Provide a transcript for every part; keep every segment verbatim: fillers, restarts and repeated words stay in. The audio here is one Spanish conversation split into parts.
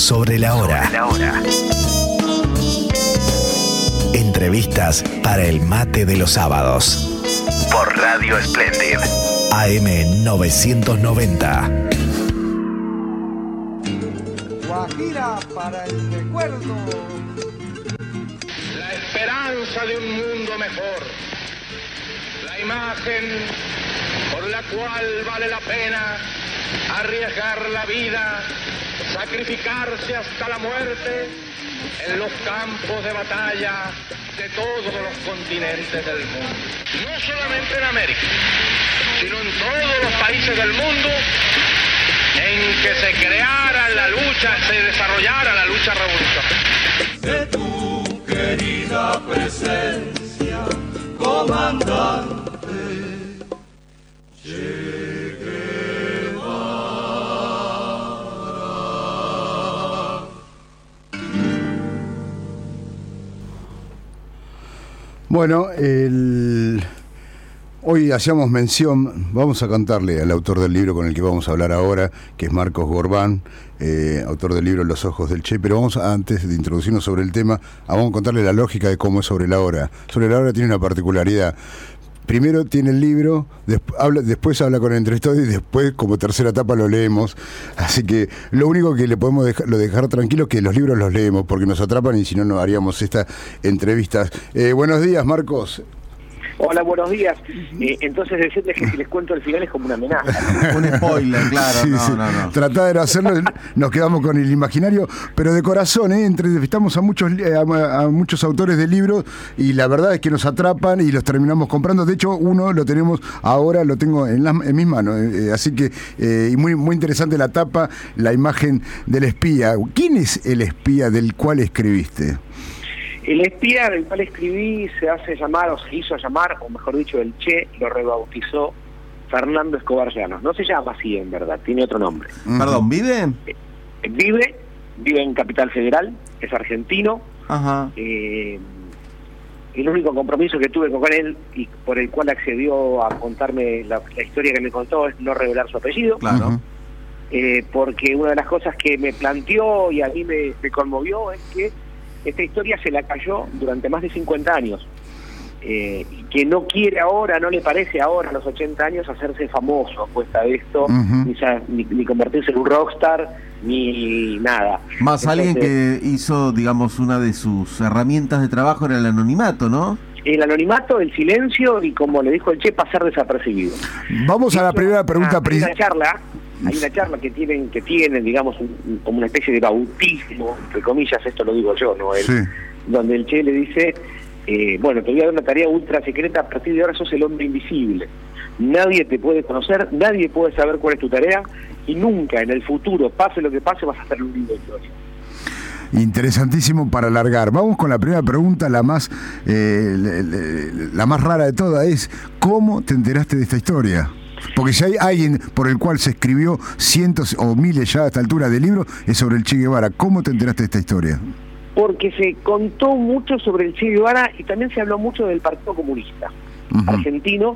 Sobre la hora. Sobre la hora. Entrevistas para el mate de los sábados. Por Radio Splendid. A M novecientos noventa. Guajira para el recuerdo. La esperanza de un mundo mejor. La imagen por la cual vale la pena arriesgar la vida, sacrificarse hasta la muerte en los campos de batalla de todos los continentes del mundo. No solamente en América, sino en todos los países del mundo en que se creara la lucha, se desarrollara la lucha revolucionaria. De tu querida presencia, comandante Che Guevara. Bueno, el... hoy hacíamos mención, vamos a contarle al autor del libro con el que vamos a hablar ahora, que es Marcos Gorbán, eh, autor del libro Los ojos del Che, pero vamos a, antes de introducirnos sobre el tema, vamos a contarle la lógica de cómo es Sobre la hora. Sobre la hora tiene una particularidad. Primero tiene el libro, desp- habla, después habla con el entrevistado y después, como tercera etapa, lo leemos. Así que lo único que le podemos dejar, lo dejar tranquilo es que los libros los leemos, porque nos atrapan y si no, no haríamos estas entrevistas. Eh, buenos días, Marcos. Hola, buenos días. Eh, entonces decirles que si les cuento el final es como una amenaza. Un spoiler, claro. Sí, no, sí. no, no. Tratá de no hacerlo, nos quedamos con el imaginario, pero de corazón, ¿eh? Entrevistamos a muchos, eh, a, a muchos autores de libros y la verdad es que nos atrapan y los terminamos comprando. De hecho, uno lo tenemos ahora, lo tengo en, las, en mis manos. Eh, así que, eh, y muy, muy interesante la tapa, la imagen del espía. ¿Quién es el espía del cual escribiste? El espía del cual escribí se hace llamar, o se hizo llamar, o mejor dicho, el Che lo rebautizó Fernando Escobar Llanos. No se llama así en verdad, tiene otro nombre. Uh-huh. Perdón, ¿vive? Eh, vive, vive en Capital Federal, es argentino. Ajá. Eh, el único compromiso que tuve con él y por el cual accedió a contarme la, la historia que me contó es no revelar su apellido. Claro. Uh-huh. Eh, porque una de las cosas que me planteó y a mí me, me conmovió es que esta historia se la cayó durante más de cincuenta años, eh, y que no quiere ahora, no le parece ahora a los ochenta años hacerse famoso a cuesta de esto, Uh-huh. ni, sa- ni, ni convertirse en un rockstar, ni nada. Más Entonces, alguien que hizo, digamos, una de sus herramientas de trabajo era el anonimato, ¿no? el anonimato, el silencio y, como le dijo el Che, pasar desapercibido. Vamos a la primera pregunta. Hay una charla, hay una charla que tienen, que tienen, digamos, un, como una especie de bautismo, entre comillas, esto lo digo yo, no él, Sí. donde el Che le dice, eh, bueno, te voy a dar una tarea ultra secreta, a partir de ahora sos el hombre invisible. Nadie te puede conocer, nadie puede saber cuál es tu tarea, y nunca en el futuro, pase lo que pase, vas a hacer un libro de historia. Interesantísimo para alargar. Vamos con la primera pregunta, la más eh, la, la- la más rara de todas, es ¿cómo te enteraste de esta historia? Porque si hay alguien por el cual se escribió cientos o miles ya a esta altura de libros, es sobre el Che Guevara. ¿Cómo te enteraste de esta historia? Porque se contó mucho sobre el Che Guevara y también se habló mucho del Partido Comunista Uh-huh. argentino,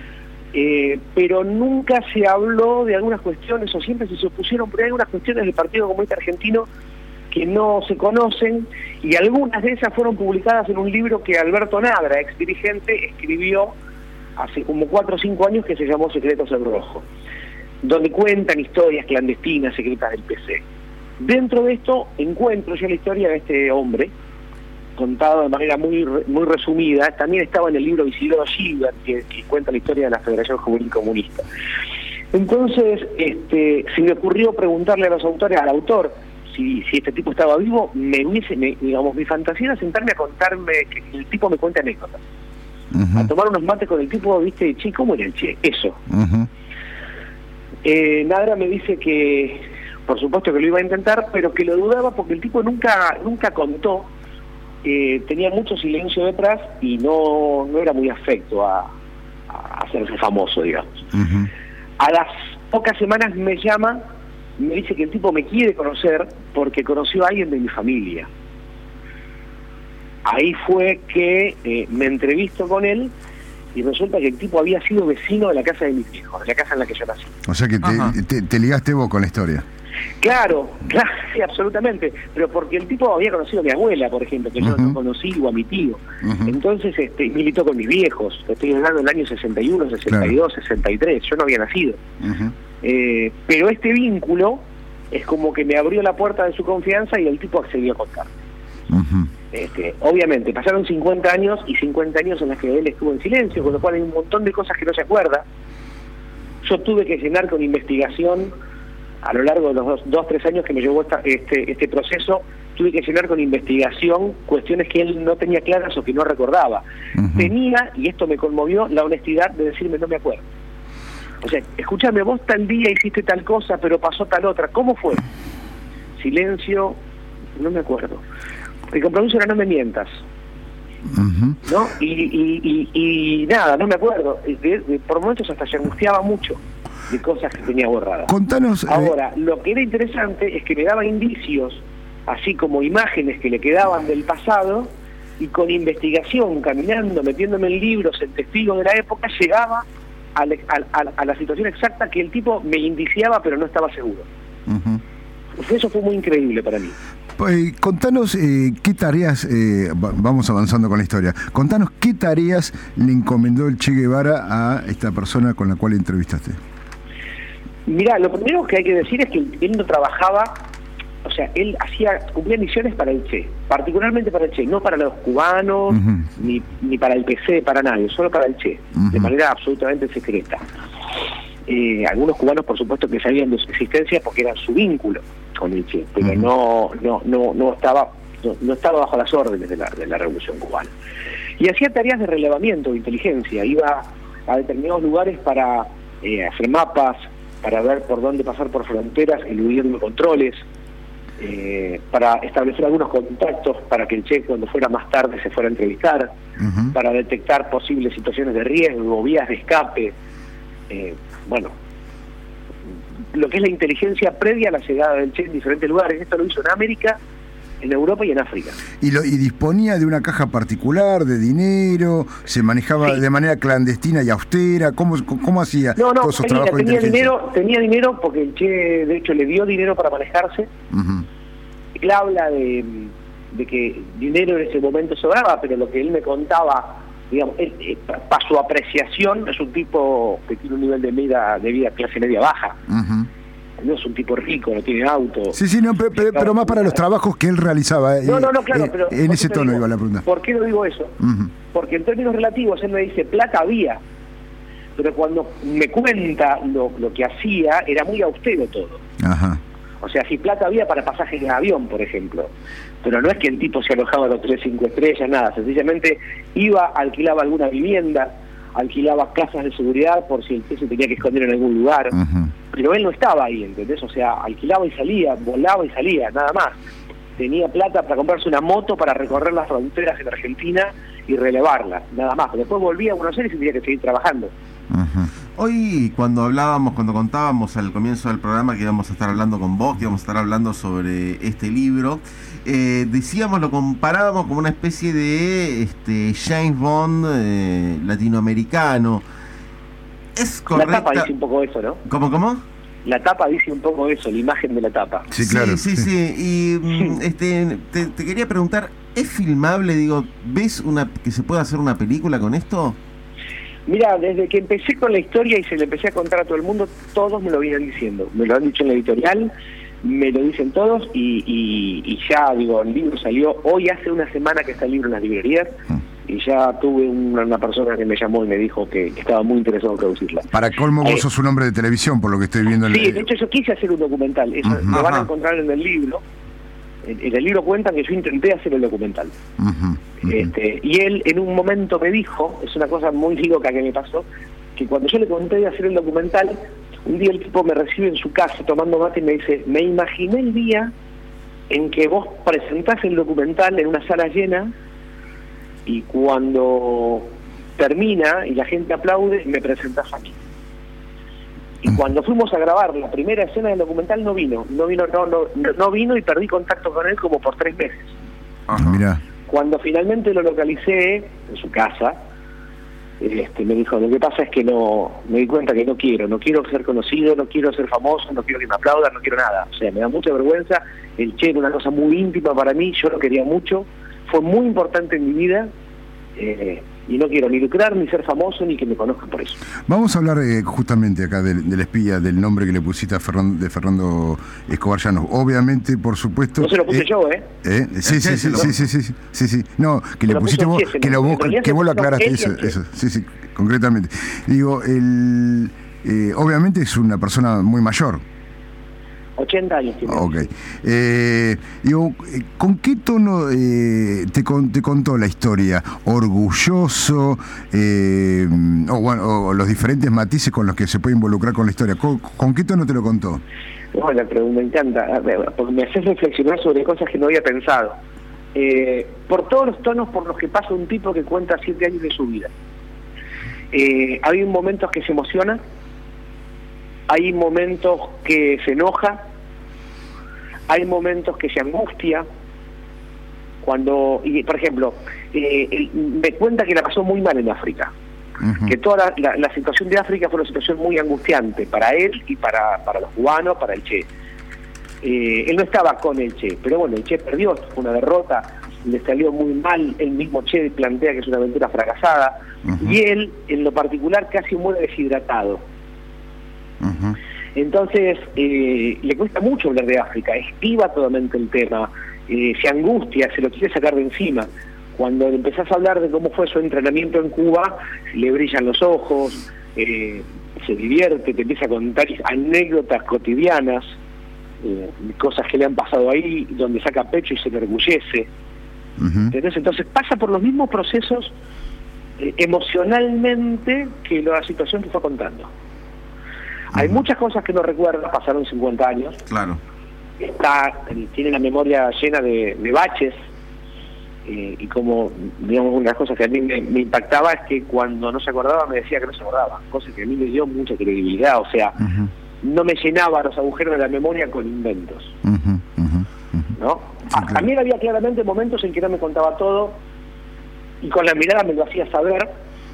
eh, pero nunca se habló de algunas cuestiones, o siempre se opusieron por ahí algunas cuestiones del Partido Comunista argentino que no se conocen, y algunas de esas fueron publicadas en un libro que Alberto Nadra, ex dirigente, escribió hace como cuatro o cinco años, que se llamó Secretos del Rojo, donde cuentan historias clandestinas, secretas del P C. Dentro de esto encuentro yo la historia de este hombre, contado de manera muy muy resumida. También estaba en el libro Isidoro Gilbert, que, que cuenta la historia de la Federación Juvenil Comunista. Entonces, este, se me ocurrió preguntarle a los autores, al autor, si, si este tipo estaba vivo. Me hubiese, me, digamos, mi fantasía era sentarme a contarme, que el tipo me cuente anécdotas. Uh-huh. A tomar unos mates con el tipo, viste, Che, ¿cómo era el Che? Eso. Uh-huh. Eh, Nadra me dice que, por supuesto que lo iba a intentar, pero que lo dudaba porque el tipo nunca nunca contó, eh, tenía mucho silencio detrás y no, no era muy afecto a, a hacerse famoso, digamos. Uh-huh. A las pocas semanas me llama, me dice que el tipo me quiere conocer porque conoció a alguien de mi familia. Ahí fue que eh, me entrevisto con él y resulta que el tipo había sido vecino de la casa de mis hijos, de la casa en la que yo nací. O sea que te, te, te ligaste vos con la historia. Claro, claro, sí, absolutamente. Pero porque el tipo había conocido a mi abuela, por ejemplo, que uh-huh. yo no conocí, o a mi tío. Uh-huh. Entonces este, militó con mis viejos. Estoy hablando del año sesenta y uno, sesenta y dos, claro. sesenta y tres. Yo no había nacido. Uh-huh. Eh, pero este vínculo es como que me abrió la puerta de su confianza y el tipo accedió a contar. Uh-huh. Este, obviamente, pasaron cincuenta años y cincuenta años en las que él estuvo en silencio, con lo cual hay un montón de cosas que no se acuerda. Yo tuve que llenar con investigación, a lo largo de los dos, dos tres años que me llevó esta, este, este proceso, tuve que llenar con investigación cuestiones que él no tenía claras o que no recordaba. Uh-huh. Tenía, y esto me conmovió, la honestidad de decirme no me acuerdo. O sea, escúchame, vos tal día hiciste tal cosa, pero pasó tal otra. ¿Cómo fue? Silencio, no me acuerdo. El compromiso era no me mientas. Uh-huh. ¿No? Y, y, y, y nada, no me acuerdo. De, de, por momentos hasta se angustiaba mucho de cosas que tenía borradas. Contanos. Ahora, eh... lo que era interesante es que me daba indicios, así como imágenes que le quedaban del pasado, y con investigación, caminando, metiéndome en libros, en testigos de la época, llegaba a, le, a, a, a la situación exacta que el tipo me indiciaba, pero no estaba seguro. Uh-huh. Eso fue muy increíble para mí. Pues, contanos eh, qué tareas, eh, vamos avanzando con la historia, contanos qué tareas le encomendó el Che Guevara a esta persona con la cual entrevistaste. Mirá, lo primero que hay que decir es que él no trabajaba, o sea, él hacía cumplía misiones para el Che, particularmente para el Che, no para los cubanos, uh-huh. ni, ni para el P C, para nadie, solo para el Che, uh-huh. de manera absolutamente secreta. Eh, algunos cubanos, por supuesto, que sabían de su existencia porque era su vínculo con el Che, pero uh-huh. no, no, no, no estaba, no, no estaba bajo las órdenes de la, de la Revolución Cubana. Y hacía tareas de relevamiento, de inteligencia, iba a determinados lugares para eh, hacer mapas, para ver por dónde pasar por fronteras, eludiendo controles, eh, para establecer algunos contactos para que el Che, cuando fuera más tarde, se fuera a entrevistar, uh-huh. para detectar posibles situaciones de riesgo, vías de escape. Eh, bueno, lo que es la inteligencia previa a la llegada del Che en diferentes lugares. Esto lo hizo en América, en Europa y en África. ¿Y, lo, y disponía de una caja particular, de dinero? ¿Se manejaba sí. de manera clandestina y austera? ¿Cómo, cómo hacía no, no, todos esos tenía, trabajos tenía de inteligencia? Dinero, tenía dinero porque el Che, de hecho, le dio dinero para manejarse. Uh-huh. Él habla de, de que dinero en ese momento sobraba, pero lo que él me contaba, digamos, él, eh, para su apreciación, es un tipo que tiene un nivel de vida, de vida clase media baja. Uh-huh. No es un tipo rico, no tiene auto. Sí, sí, no, pero, pero, pero más para los trabajos que él realizaba. No, no, no, claro, eh, pero... En ese tono digo, iba la pregunta. ¿Por qué no digo eso? Uh-huh. Porque en términos relativos él me dice, plata había, pero cuando me cuenta lo, lo que hacía, era muy austero todo. Ajá. O sea, si plata había para pasajes de avión, por ejemplo. Pero no es que el tipo se alojaba a los tres, cinco estrellas, nada. Sencillamente iba, alquilaba alguna vivienda, alquilaba casas de seguridad por si el Che se tenía que esconder en algún lugar. Uh-huh. Pero él no estaba ahí, ¿entendés? O sea, alquilaba y salía, volaba y salía, nada más. Tenía plata para comprarse una moto para recorrer las fronteras en Argentina y relevarla, nada más. Pero después volvía a Buenos Aires y tenía que seguir trabajando. Uh-huh. Hoy, cuando hablábamos, cuando contábamos al comienzo del programa que íbamos a estar hablando con vos, que íbamos a estar hablando sobre este libro, eh, decíamos, lo comparábamos como una especie de este, James Bond eh, latinoamericano. ¿Es correcta? La tapa dice un poco eso, ¿no? ¿Cómo, cómo? La tapa dice un poco eso, la imagen de la tapa. Sí, claro. Sí, sí, sí. sí. Y este, te, te quería preguntar, ¿es filmable? Digo, ¿ves una que se pueda hacer una película con esto? Mira, desde que empecé con la historia y se le empecé a contar a todo el mundo, todos me lo vienen diciendo. Me lo han dicho en la editorial, me lo dicen todos y, y, y ya, digo, el libro salió hoy, hace una semana que está el libro en las librerías y ya tuve una, una persona que me llamó y me dijo que estaba muy interesado en producirla. Para colmo, vos eh, sos un hombre de televisión, por lo que estoy viendo. En sí, el... de hecho yo quise hacer un documental, eso uh-huh. lo van a encontrar en el libro. En, en el libro cuentan que yo intenté hacer el documental. Uh-huh, uh-huh. Este, y él en un momento me dijo, es una cosa muy loca que me pasó, que cuando yo le conté de hacer el documental, un día el tipo me recibe en su casa tomando mate y me dice, me imaginé el día en que vos presentás el documental en una sala llena y cuando termina y la gente aplaude, me presentás a mí. Y cuando fuimos a grabar la primera escena del documental no vino, no vino, no, no, no vino y perdí contacto con él como por tres meses. Ajá. Mirá. Cuando finalmente lo localicé en su casa, Este, me dijo, lo que pasa es que no, me di cuenta que no quiero, no quiero ser conocido, no quiero ser famoso, no quiero que me aplaudan, no quiero nada. O sea, me da mucha vergüenza. El Che era una cosa muy íntima para mí, yo lo quería mucho, fue muy importante en mi vida, eh, y no quiero ni lucrar, ni ser famoso, ni que me conozcan por eso. Vamos a hablar eh, justamente acá del, del espía, del nombre que le pusiste a Ferran, de Fernando Escobar Llanos. Obviamente, por supuesto... No se lo puse eh, yo, ¿eh? ¿eh? Sí, sí, sí, sí, sí, sí, sí, sí. No, que le lo pusiste vos, Che, que, lo, vos, que vos lo aclaraste, él eso, el eso, sí, sí, concretamente. Digo, el, eh, obviamente es una persona muy mayor. ochenta años tiene. Ok. Eh, digo, ¿con qué tono eh, te, con, te contó la historia? ¿Orgulloso? Eh, o, bueno, o los diferentes matices con los que se puede involucrar con la historia. ¿Con, con qué tono te lo contó? Bueno, pero me encanta, porque me haces reflexionar sobre cosas que no había pensado. Eh, por todos los tonos por los que pasa un tipo que cuenta siete años de su vida. Eh, hay momentos que se emociona, hay momentos que se enoja, hay momentos que se angustia, cuando, y, por ejemplo, eh, él me cuenta que la pasó muy mal en África, uh-huh. que toda la, la, la situación de África fue una situación muy angustiante para él y para, para los cubanos, para el Che. Eh, él no estaba con el Che, pero bueno, el Che perdió, fue una derrota, le salió muy mal, el mismo Che plantea que es una aventura fracasada, uh-huh. y él, en lo particular, casi muere deshidratado. Uh-huh. Entonces, eh, le cuesta mucho hablar de África, esquiva totalmente el tema, eh, se angustia, se lo quiere sacar de encima. Cuando empezás a hablar de cómo fue su entrenamiento en Cuba, le brillan los ojos, eh, se divierte, te empieza a contar anécdotas cotidianas, eh, cosas que le han pasado ahí, donde saca pecho y se enorgullece. Uh-huh. Entonces, entonces pasa por los mismos procesos eh, emocionalmente que la situación que fue contando. Hay muchas cosas que no recuerda, pasaron cincuenta años. Claro. Está, tiene la memoria llena de, de baches, eh, y como, digamos, una de las cosas que a mí me, me impactaba es que cuando no se acordaba me decía que no se acordaba, cosa que a mí me dio mucha credibilidad, o sea, uh-huh. no me llenaba los agujeros de la memoria con inventos. Uh-huh, uh-huh, uh-huh. ¿No? Sí, claro. También había claramente momentos en que no me contaba todo, y con la mirada me lo hacía saber.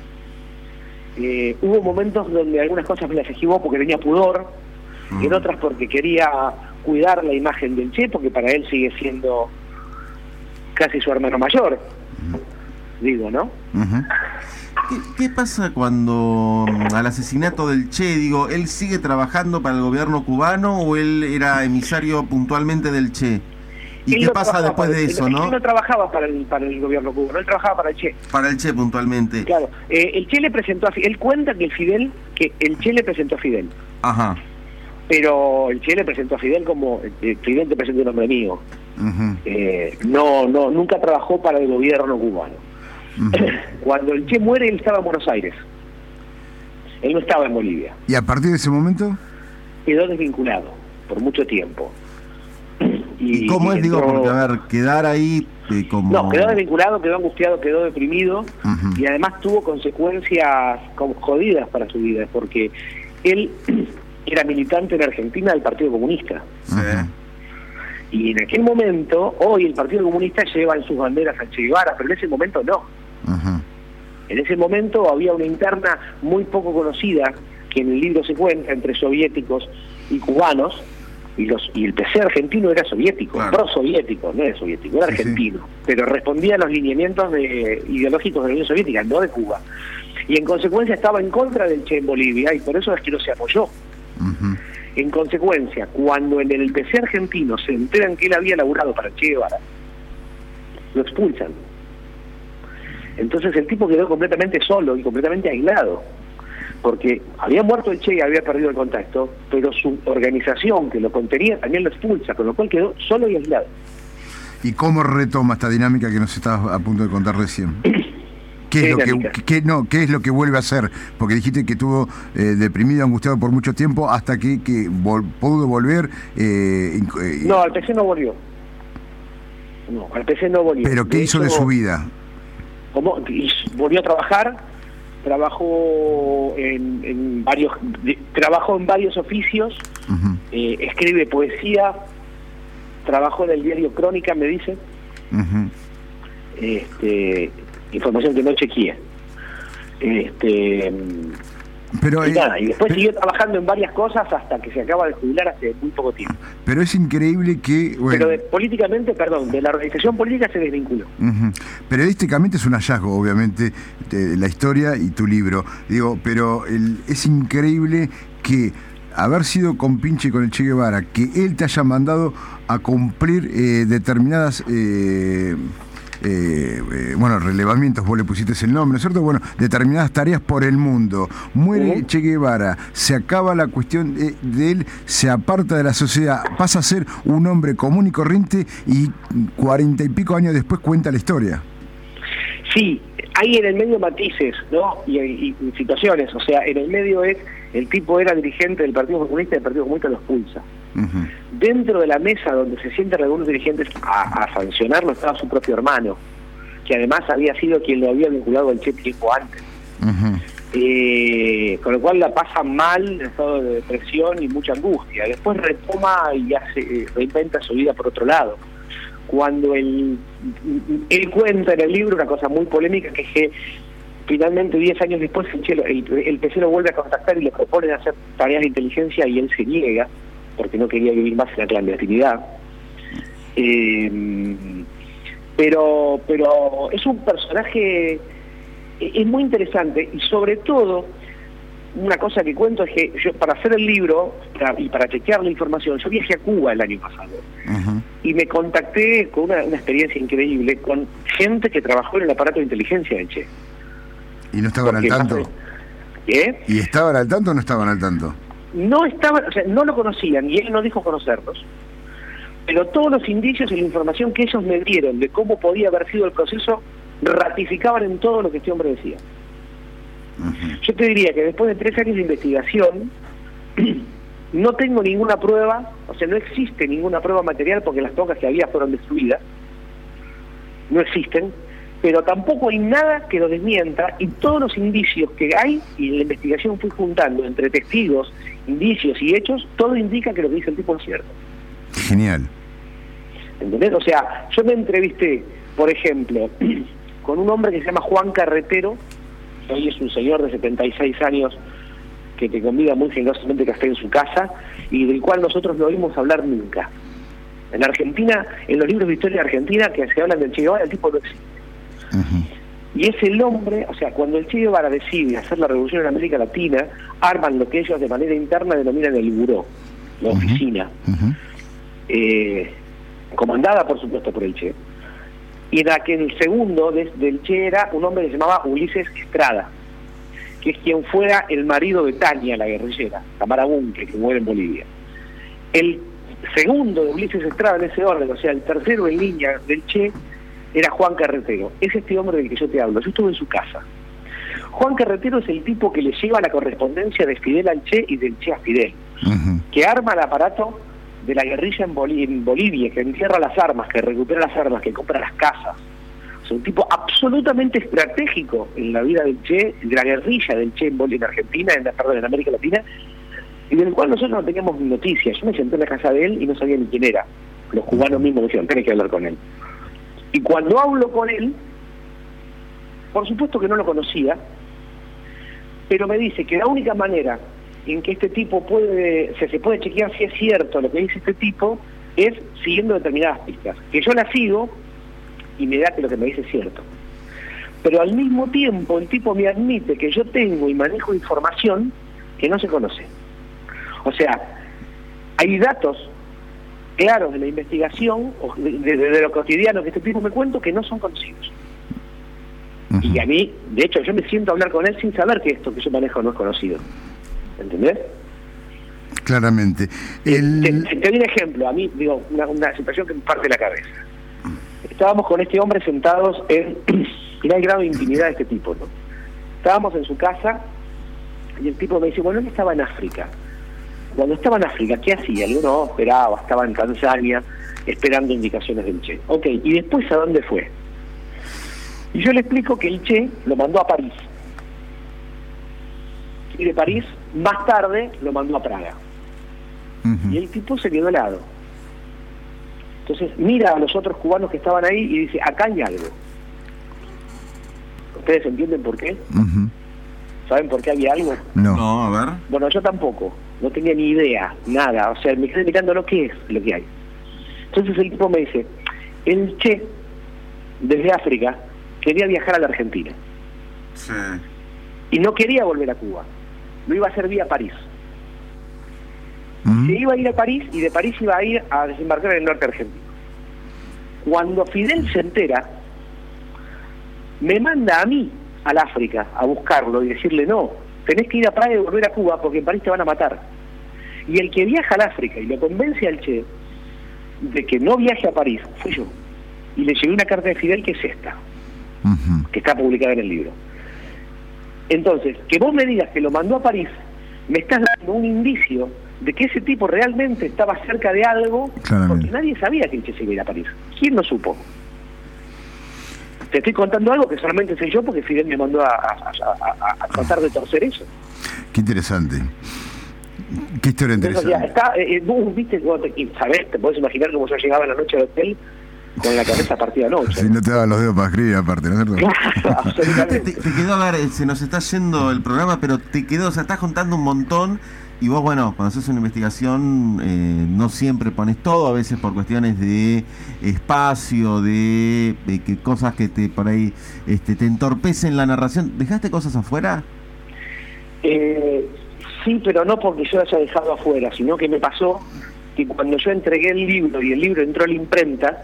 Eh, hubo momentos donde algunas cosas me las esquivó porque tenía pudor, uh-huh. en otras porque quería cuidar la imagen del Che, porque para él sigue siendo casi su hermano mayor, uh-huh. digo, ¿no? Uh-huh. ¿Qué, ¿Qué pasa cuando al asesinato del Che, digo, él sigue trabajando para el gobierno cubano o él era emisario puntualmente del Che? ¿Y él qué no pasa después de eso, él, no? Él no trabajaba para el, para el gobierno cubano, él trabajaba para el Che. Para el Che puntualmente. Claro, eh, el Che le presentó a Fidel, él cuenta que el Fidel, que el Che le presentó a Fidel. Ajá. Pero el Che le presentó a Fidel como, eh, Fidel te presentó un hombre mío. Uh-huh. Eh, no, no, nunca trabajó para el gobierno cubano. Uh-huh. Cuando el Che muere, él estaba en Buenos Aires. Él no estaba en Bolivia. ¿Y a partir de ese momento? Quedó desvinculado por mucho tiempo. ¿Y, ¿Y cómo y es, entró... digo, porque, a ver, quedar ahí eh, como...? No, quedó desvinculado, quedó angustiado, quedó deprimido, uh-huh. y además tuvo consecuencias como jodidas para su vida, porque él era militante en Argentina del Partido Comunista. Uh-huh. Y en aquel momento, hoy el Partido Comunista lleva en sus banderas a Che Guevara, pero en ese momento no. Uh-huh. En ese momento había una interna muy poco conocida, que en el libro se cuenta, entre soviéticos y cubanos, y los y el P C argentino era soviético, claro. pro-soviético, no era soviético, era sí, argentino, sí. pero respondía a los lineamientos de, ideológicos de la Unión Soviética, no de Cuba. Y en consecuencia estaba en contra del Che en Bolivia, y por eso es que no se apoyó. Uh-huh. En consecuencia, cuando en el P C argentino se enteran que él había laburado para Che Guevara, lo expulsan. Entonces el tipo quedó completamente solo y completamente aislado, porque había muerto el Che y había perdido el contacto, pero su organización que lo contenía también lo expulsa, con lo cual quedó solo y aislado. ¿Y cómo retoma esta dinámica que nos estabas a punto de contar recién? ¿Qué es, lo que, qué, no, ¿Qué es lo que vuelve a hacer? Porque dijiste que estuvo eh, deprimido, angustiado por mucho tiempo, hasta que, que vol, pudo volver... Eh, eh, no, al P C no volvió. No, al P C no volvió. ¿Pero qué de hizo hecho, de su vida? ¿Cómo? Volvió a trabajar, trabajó en, en varios de, trabajó en varios oficios, uh-huh. eh, escribe poesía, trabajó en el diario Crónica, me dice. Uh-huh. Este... información que no chequeé. Este, pero, y, eh, nada, y después pero, siguió trabajando en varias cosas hasta que se acaba de jubilar hace muy poco tiempo. Pero es increíble que... Bueno, pero de, políticamente, perdón, de la organización política se desvinculó. Uh-huh. Periodísticamente es un hallazgo, obviamente, de la historia y tu libro. Digo, pero el, es increíble que haber sido compinche con el Che Guevara, que él te haya mandado a cumplir eh, determinadas... Eh, Eh, eh, bueno, relevamientos, vos le pusiste el nombre, ¿no es cierto? Bueno, determinadas tareas por el mundo. Muere uh-huh. Che Guevara, se acaba la cuestión de, de él, se aparta de la sociedad, pasa a ser un hombre común y corriente y cuarenta y pico años después cuenta la historia. Sí, hay en el medio matices, ¿no? Y, y, y situaciones, o sea, en el medio es, el tipo era dirigente del Partido Comunista y el Partido Comunista lo expulsa. Uh-huh. Dentro de la mesa donde se sientan algunos dirigentes a, a sancionarlo estaba su propio hermano, que además había sido quien lo había vinculado al Che tiempo antes. Uh-huh. Eh, con lo cual la pasa mal, en estado de depresión y mucha angustia. Después retoma y hace, reinventa su vida por otro lado. Cuando él, él cuenta en el libro una cosa muy polémica, que es que finalmente diez años después el, Che, el, el P C lo vuelve a contactar y le propone hacer tareas de inteligencia y él se niega porque no quería vivir más en la clandestinidad. Eh, pero pero es un personaje, es muy interesante, y sobre todo una cosa que cuento es que yo, para hacer el libro para, y para chequear la información, yo viajé a Cuba el año pasado. Uh-huh. Y me contacté con una, una experiencia increíble con gente que trabajó en el aparato de inteligencia de Che. ¿Y no estaban al tanto? De... ¿Qué? ¿Y estaban al tanto o no estaban al tanto? No estaban, o sea, no lo conocían y él no dijo conocerlos, pero todos los indicios y la información que ellos me dieron de cómo podía haber sido el proceso ratificaban en todo lo que este hombre decía. Uh-huh. Yo te diría que después de tres años de investigación no tengo ninguna prueba, o sea, no existe ninguna prueba material porque las pocas que había fueron destruidas, no existen, pero tampoco hay nada que lo desmienta, y todos los indicios que hay, y la investigación fui juntando entre testigos, indicios y hechos, todo indica que lo que dice el tipo es cierto. Genial. ¿Entendés? O sea, yo me entrevisté, por ejemplo, con un hombre que se llama Juan Carretero, que hoy es un señor de setenta y seis años, que te convida muy generosamente que esté en su casa, y del cual nosotros no oímos hablar nunca. En Argentina, en los libros de historia de Argentina que se hablan del Che Guevara, el tipo no existe. Uh-huh. Y es el hombre, o sea, cuando el Che Guevara decide hacer la revolución en América Latina, arman lo que ellos de manera interna denominan el buró, la uh-huh. oficina, uh-huh. eh, comandada por supuesto por el Che, y en la que el segundo de, del Che era un hombre que se llamaba Ulises Estrada, que es quien fuera el marido de Tania, la guerrillera, Tamara Bunke, que muere en Bolivia. El segundo de Ulises Estrada en ese orden, o sea, el tercero en línea del Che, era Juan Carretero. Es este hombre del que yo te hablo. Yo estuve en su casa. Juan Carretero es el tipo que le lleva la correspondencia de Fidel al Che y del Che a Fidel, uh-huh. que arma el aparato de la guerrilla en, Bol- en Bolivia, que encierra las armas, que recupera las armas, que compra las casas. Es un tipo absolutamente estratégico en la vida del Che, de la guerrilla del Che en, Bol- en Argentina, en, perdón, en América Latina, y del cual nosotros no teníamos ni noticias. Yo me senté en la casa de él y no sabía ni quién era. Los cubanos mismos me dijeron, tenés que hablar con él. Y cuando hablo con él, por supuesto que no lo conocía, pero me dice que la única manera en que este tipo puede, se, se puede chequear si es cierto lo que dice este tipo, es siguiendo determinadas pistas. Que yo las sigo y me da que lo que me dice es cierto. Pero al mismo tiempo el tipo me admite que yo tengo y manejo información que no se conoce. O sea, hay datos claros de la investigación, o de, de, de lo cotidiano que este tipo me cuenta, que no son conocidos. Uh-huh. Y a mí, de hecho, yo me siento a hablar con él sin saber que esto que yo manejo no es conocido. ¿Entendés? Claramente. El... Te, te, te doy un ejemplo, a mí, digo, una, una situación que me parte la cabeza. Estábamos con este hombre sentados en... y no hay grado de intimidad de este tipo, ¿no? Estábamos en su casa y el tipo me dice, bueno, él estaba en África. Cuando estaba en África, ¿qué hacía? Yo no esperaba, estaba en Tanzania esperando indicaciones del Che. Ok, ¿y después a dónde fue? Y yo le explico que el Che lo mandó a París. Y de París, más tarde, lo mandó a Praga. Uh-huh. Y el tipo se quedó helado. Entonces mira a los otros cubanos que estaban ahí y dice, acá hay algo. ¿Ustedes entienden por qué? Uh-huh. ¿Saben por qué había algo? No. No, a ver. Bueno, yo tampoco, no tenía ni idea, nada, o sea, me quedé mirando lo que es, lo que hay. Entonces el tipo me dice, el Che, desde África, quería viajar a la Argentina. Sí. Y no quería volver a Cuba, lo iba a hacer vía París. ¿Mm? Se iba a ir a París y de París iba a ir a desembarcar en el norte argentino. Cuando Fidel se entera, me manda a mí al África a buscarlo y decirle, no, tenés que ir a Praga y volver a Cuba porque en París te van a matar. Y el que viaja al África y lo convence al Che de que no viaje a París, fui yo. Y le llevé una carta de Fidel que es esta, Uh-huh. que está publicada en el libro. Entonces, que vos me digas que lo mandó a París, me estás dando un indicio de que ese tipo realmente estaba cerca de algo, Claramente. porque nadie sabía que el Che se iba a ir a París. ¿Quién lo supo? Te estoy contando algo que solamente sé yo porque Fidel me mandó a, a, a, a, a tratar de torcer eso. Qué interesante. Qué historia Entonces, interesante. ya, está, eh, vos viste, vos te, ¿sabés? Te podés imaginar cómo yo llegaba a la noche al hotel con la cabeza partida a noche. Si no te daban los dedos para escribir aparte, ¿no es cierto? Claro, Te, absolutamente. te quedó, a ver, se nos está yendo el programa, pero te quedó, o sea, estás contando un montón. Y vos, bueno, cuando haces una investigación, eh, no siempre pones todo, a veces por cuestiones de espacio, de, de que cosas que te por ahí este, te entorpecen la narración. ¿Dejaste cosas afuera? Eh, sí, pero no porque yo haya dejado afuera, sino que me pasó que cuando yo entregué el libro y el libro entró a la imprenta,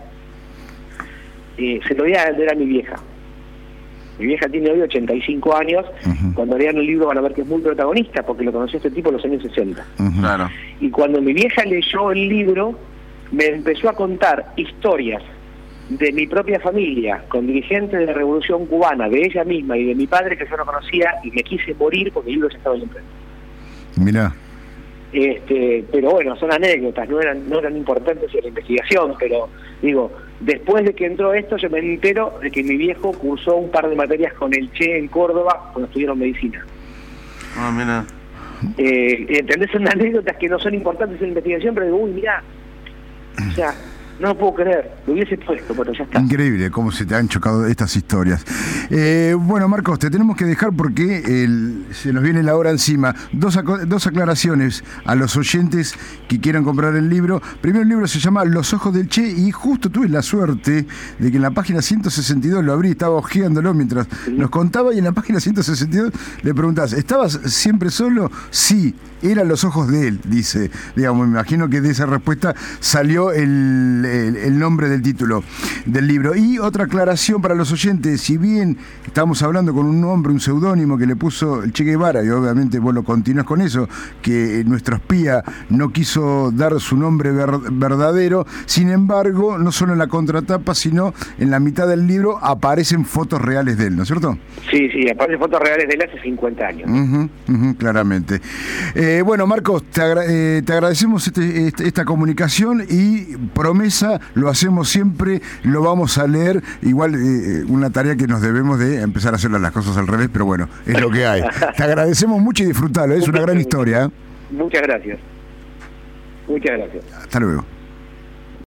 eh, se lo voy a vender a mi vieja. Mi vieja tiene hoy ochenta y cinco años. Uh-huh. Cuando lean el libro van a ver que es muy protagonista, porque lo conocí a este tipo en los años sesenta. Uh-huh. Claro. Y cuando mi vieja leyó el libro, me empezó a contar historias de mi propia familia, con dirigentes de la Revolución Cubana, de ella misma y de mi padre que yo no conocía, y me quise morir porque el libro ya estaba en la imprenta. Mirá. Este, pero bueno, son anécdotas, no eran, no eran importantes en la investigación, pero digo, después de que entró esto, yo me entero de que mi viejo cursó un par de materias con el Che en Córdoba cuando estudiaron medicina. Ah, mira. Eh, ¿Entendés? Son anécdotas que no son importantes en la investigación, pero digo, uy, mirá, o sea, no lo puedo creer, lo hubiese puesto, pero ya está. Increíble cómo se te han chocado estas historias. Eh, bueno, Marcos, te tenemos que dejar porque el, se nos viene la hora encima. Dos, aco- dos aclaraciones a los oyentes que quieran comprar el libro. Primero, el libro se llama Los ojos del Che y justo tuve la suerte de que en la página ciento sesenta y dos lo abrí, estaba hojeándolo mientras nos contaba y en la página ciento sesenta y dos le preguntás, ¿estabas siempre solo? Sí, eran los ojos de él, dice. Digamos, me imagino que de esa respuesta salió el El, el nombre del título del libro. Y otra aclaración para los oyentes, si bien estamos hablando con un nombre, un seudónimo que le puso el Che Guevara, y obviamente vos lo continúas con eso, que nuestro espía no quiso dar su nombre ver, verdadero, sin embargo, no solo en la contratapa, sino en la mitad del libro aparecen fotos reales de él, ¿no es cierto? Sí, sí, aparte fotos reales de él hace cincuenta años. Uh-huh, uh-huh, claramente. Eh, bueno, Marcos, te, agra- eh, te agradecemos este, este, esta comunicación y promesa, lo hacemos siempre, lo vamos a leer. Igual eh, una tarea que nos debemos de empezar a hacer las cosas al revés, pero bueno, es lo que hay. Te agradecemos mucho y disfrutalo, es una gran historia. ¿eh? Muchas gracias. Muchas gracias. Hasta luego.